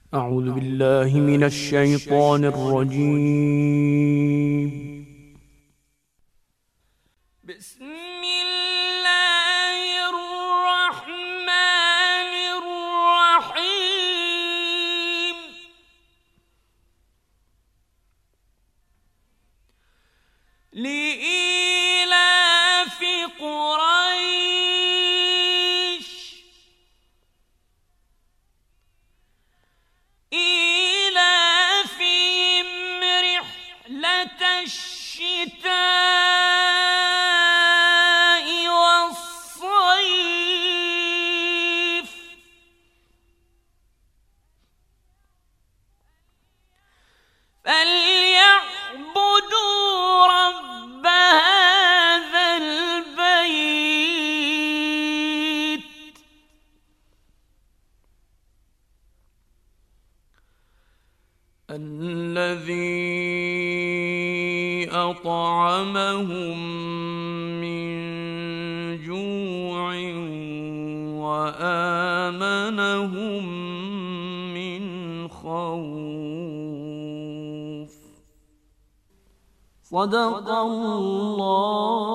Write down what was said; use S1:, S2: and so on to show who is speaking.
S1: أعوذ بالله من الشيطان الرجيم. بسم الله الرحمن الرحيم. لإيلاف قريش إيلافهم رحلة الشتاء والصيف فليعبدوا رب هذا البيت الذي أطعمهم من جوع وآمنهم من خوف. صدق الله